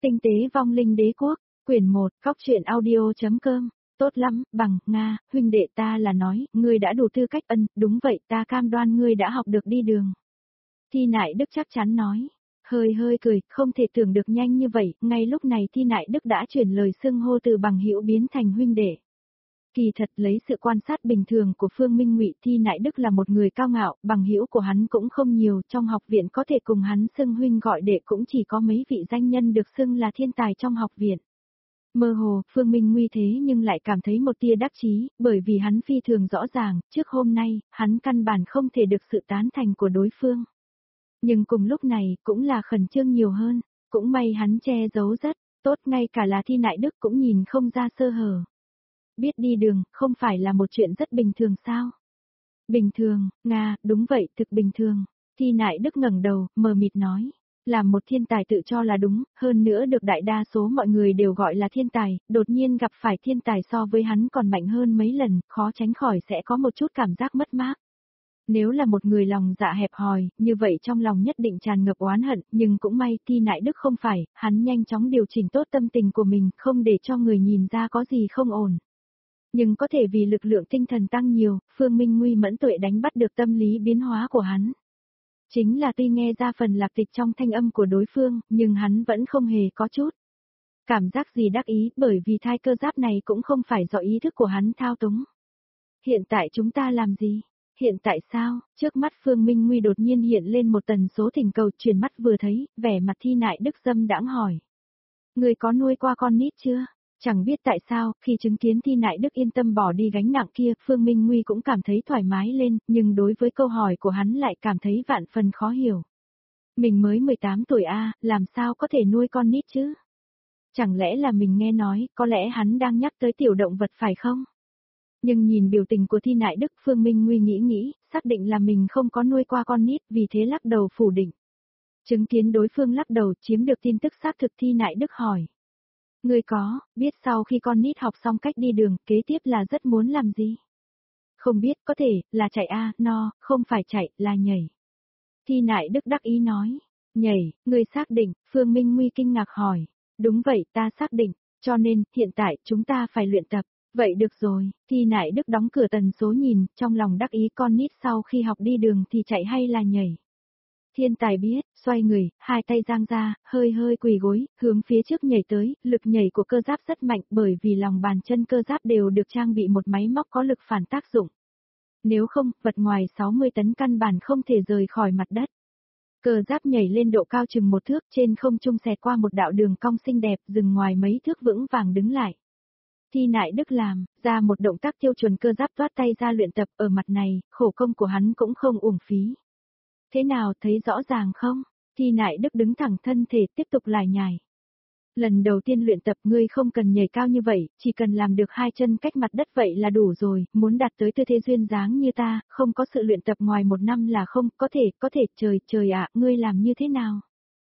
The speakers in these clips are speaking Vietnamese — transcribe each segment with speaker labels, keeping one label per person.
Speaker 1: Tinh tế vong linh đế quốc, quyển 1, Cóc truyện audio.com, tốt lắm, bằng, Nga, huynh đệ ta là nói, ngươi đã đủ tư cách đúng vậy ta cam đoan ngươi đã học được đi đường. Thi Nại Đức chắc chắn nói, hơi cười, không thể tưởng được nhanh như vậy, ngay lúc này Thi Nại Đức đã chuyển lời xưng hô từ bằng hữu biến thành huynh đệ. Kỳ thật lấy sự quan sát bình thường của Phương Minh Ngụy, Thi Nại Đức là một người cao ngạo, bằng hữu của hắn cũng không nhiều, trong học viện có thể cùng hắn xưng huynh gọi đệ cũng chỉ có mấy vị danh nhân được xưng là thiên tài trong học viện. Mơ hồ, Phương Minh Nguy thế nhưng lại cảm thấy một tia đắc chí, bởi vì hắn phi thường rõ ràng, trước hôm nay, hắn căn bản không thể được sự tán thành của đối phương. Nhưng cùng lúc này, cũng là khẩn trương nhiều hơn, cũng may hắn che giấu rất tốt, ngay cả là Thi Nại Đức cũng nhìn không ra sơ hở. Biết đi đường, không phải là một chuyện rất bình thường sao? Bình thường, Nga, đúng vậy, thực bình thường. Thi Nại Đức ngẩng đầu, mờ mịt nói. Làm một thiên tài tự cho là đúng, hơn nữa được đại đa số mọi người đều gọi là thiên tài, đột nhiên gặp phải thiên tài so với hắn còn mạnh hơn mấy lần, khó tránh khỏi sẽ có một chút cảm giác mất mát. Nếu là một người lòng dạ hẹp hòi, như vậy trong lòng nhất định tràn ngập oán hận, nhưng cũng may Thi Nại Đức không phải, hắn nhanh chóng điều chỉnh tốt tâm tình của mình, không để cho người nhìn ra có gì không ổn. Nhưng có thể vì lực lượng tinh thần tăng nhiều, Phương Minh Nguy mẫn tuệ đánh bắt được tâm lý biến hóa của hắn. Chính là tuy nghe ra phần lạc tịch trong thanh âm của đối phương, nhưng hắn vẫn không hề có chút cảm giác gì đắc ý, bởi vì thai cơ giáp này cũng không phải do ý thức của hắn thao túng. Hiện tại chúng ta làm gì? Hiện tại sao? Trước mắt Phương Minh Nguy đột nhiên hiện lên một tần số thỉnh cầu, chuyển mắt vừa thấy, vẻ mặt Thi Nại Đức dâm đãng hỏi. Người có nuôi qua con nít chưa? Chẳng biết tại sao, khi chứng kiến Thi Nại Đức yên tâm bỏ đi gánh nặng kia, Phương Minh Nguy cũng cảm thấy thoải mái lên, nhưng đối với câu hỏi của hắn lại cảm thấy vạn phần khó hiểu. Mình mới 18 tuổi làm sao có thể nuôi con nít chứ? Chẳng lẽ là mình nghe nói, có lẽ hắn đang nhắc tới tiểu động vật phải không? Nhưng nhìn biểu tình của Thi Nại Đức, Phương Minh Nguy nghĩ, xác định là mình không có nuôi qua con nít, vì thế lắc đầu phủ định. Chứng kiến đối phương lắc đầu, chiếm được tin tức xác thực, Thi Nại Đức hỏi. Người có, biết sau khi con nít học xong cách đi đường, kế tiếp là rất muốn làm gì? Không biết, có thể, là chạy không phải chạy, là nhảy. Thi Nại Đức đắc ý nói. Nhảy, người xác định, Phương Minh Nguy kinh ngạc hỏi. Đúng vậy, ta xác định, cho nên, hiện tại, chúng ta phải luyện tập. Vậy được rồi, Thi Nại Đức đóng cửa tần số nhìn, trong lòng đắc ý con nít sau khi học đi đường thì chạy hay là nhảy. Thiên tài biết, xoay người, hai tay giang ra, hơi quỳ gối, hướng phía trước nhảy tới, lực nhảy của cơ giáp rất mạnh bởi vì lòng bàn chân cơ giáp đều được trang bị một máy móc có lực phản tác dụng. Nếu không, vật ngoài 60 tấn căn bản không thể rời khỏi mặt đất. Cơ giáp nhảy lên độ cao chừng 1 thước, trên không trung xẹt qua một đạo đường cong xinh đẹp, dừng ngoài mấy thước vững vàng đứng lại. Thi Nại Đức làm ra một động tác tiêu chuẩn, cơ giáp toát tay ra luyện tập, ở mặt này, khổ công của hắn cũng không uổng phí. Thế nào, thấy rõ ràng không? Thi Nại Đức đứng thẳng thân thể, tiếp tục lải nhải. Lần đầu tiên luyện tập, ngươi không cần nhảy cao như vậy, chỉ cần làm được 2 chân cách mặt đất vậy là đủ rồi, muốn đạt tới tư thế duyên dáng như ta, không có sự luyện tập ngoài 1 năm là không, có thể, trời ạ, ngươi làm như thế nào?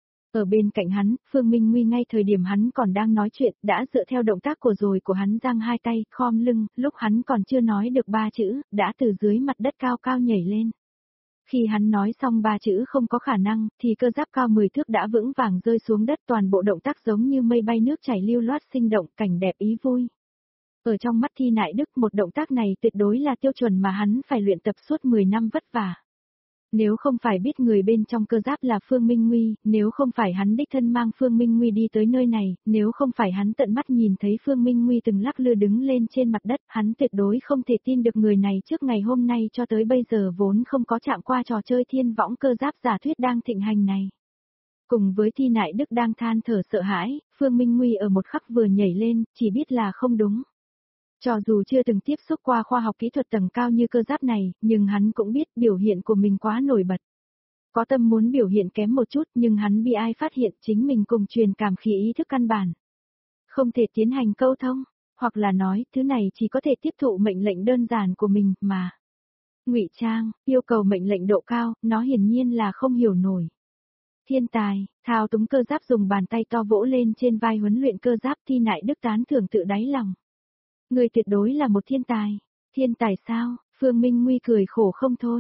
Speaker 1: Ở bên cạnh hắn, Phương Minh Nguy ngay thời điểm hắn còn đang nói chuyện, đã dựa theo động tác của hắn giang hai tay, khom lưng, lúc hắn còn chưa nói được 3 chữ, đã từ dưới mặt đất cao nhảy lên. Khi hắn nói xong 3 chữ không có khả năng, thì cơ giáp cao 10 thước đã vững vàng rơi xuống đất, toàn bộ động tác giống như mây bay nước chảy lưu loát sinh động, cảnh đẹp ý vui. Ở trong mắt Thi Nại Đức, một động tác này tuyệt đối là tiêu chuẩn mà hắn phải luyện tập suốt 10 năm vất vả. Nếu không phải biết người bên trong cơ giáp là Phương Minh Nguy, nếu không phải hắn đích thân mang Phương Minh Nguy đi tới nơi này, nếu không phải hắn tận mắt nhìn thấy Phương Minh Nguy từng lắc lư đứng lên trên mặt đất, hắn tuyệt đối không thể tin được người này trước ngày hôm nay cho tới bây giờ vốn không có chạm qua trò chơi thiên võng cơ giáp giả thuyết đang thịnh hành này. Cùng với Thi Nại Đức đang than thở sợ hãi, Phương Minh Nguy ở một khắc vừa nhảy lên, chỉ biết là không đúng. Cho dù chưa từng tiếp xúc qua khoa học kỹ thuật tầng cao như cơ giáp này, nhưng hắn cũng biết biểu hiện của mình quá nổi bật. Có tâm muốn biểu hiện kém một chút, nhưng hắn bị ai phát hiện chính mình cùng truyền cảm khí ý thức căn bản. Không thể tiến hành câu thông, hoặc là nói, thứ này chỉ có thể tiếp thụ mệnh lệnh đơn giản của mình mà. Ngụy trang, yêu cầu mệnh lệnh độ cao, nó hiển nhiên là không hiểu nổi. Thiên tài, thao túng cơ giáp dùng bàn tay to vỗ lên trên vai huấn luyện cơ giáp. Thi Nại Đức tán thưởng tự đáy lòng. Người tuyệt đối là một thiên tài. Thiên tài sao? Phương Minh Nguy cười khổ không thôi.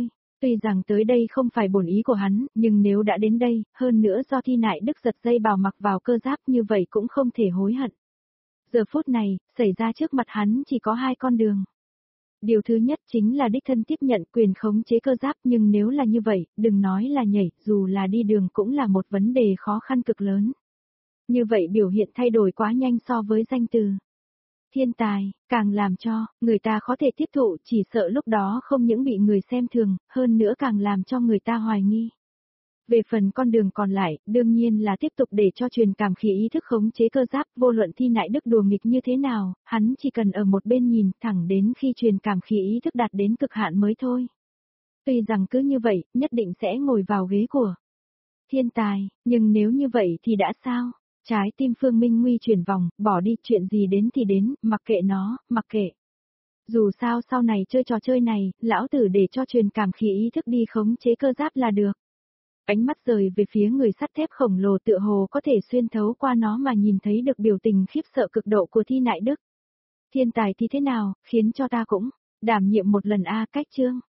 Speaker 1: Tuy rằng tới đây không phải bổn ý của hắn, nhưng nếu đã đến đây, hơn nữa do Thi Nại Đức giật dây bào mặc vào cơ giáp như vậy cũng không thể hối hận. Giờ phút này, xảy ra trước mặt hắn chỉ có hai con đường. Điều thứ nhất chính là đích thân tiếp nhận quyền khống chế cơ giáp, nhưng nếu là như vậy, đừng nói là nhảy, dù là đi đường cũng là một vấn đề khó khăn cực lớn. Như vậy biểu hiện thay đổi quá nhanh so với danh từ thiên tài, càng làm cho người ta khó thể tiếp thụ, chỉ sợ lúc đó không những bị người xem thường, hơn nữa càng làm cho người ta hoài nghi. Về phần con đường còn lại, đương nhiên là tiếp tục để cho truyền cảm khí ý thức khống chế cơ giáp, vô luận Thi Nại Đức đùa nghịch như thế nào, hắn chỉ cần ở một bên nhìn thẳng đến khi truyền cảm khí ý thức đạt đến cực hạn mới thôi. Tuy rằng cứ như vậy, nhất định sẽ ngồi vào ghế của thiên tài, nhưng nếu như vậy thì đã sao? Trái tim Phương Minh Nguy chuyển vòng, bỏ đi, chuyện gì đến thì đến, mặc kệ nó, mặc kệ. Dù sao sau này chơi trò chơi này, lão tử để cho truyền cảm khí ý thức đi khống chế cơ giáp là được. Ánh mắt rời về phía người sắt thép khổng lồ tựa hồ có thể xuyên thấu qua nó mà nhìn thấy được biểu tình khiếp sợ cực độ của Thi Nại Đức. Thiên tài thì thế nào, khiến cho ta cũng đảm nhiệm một lần a, cách chương.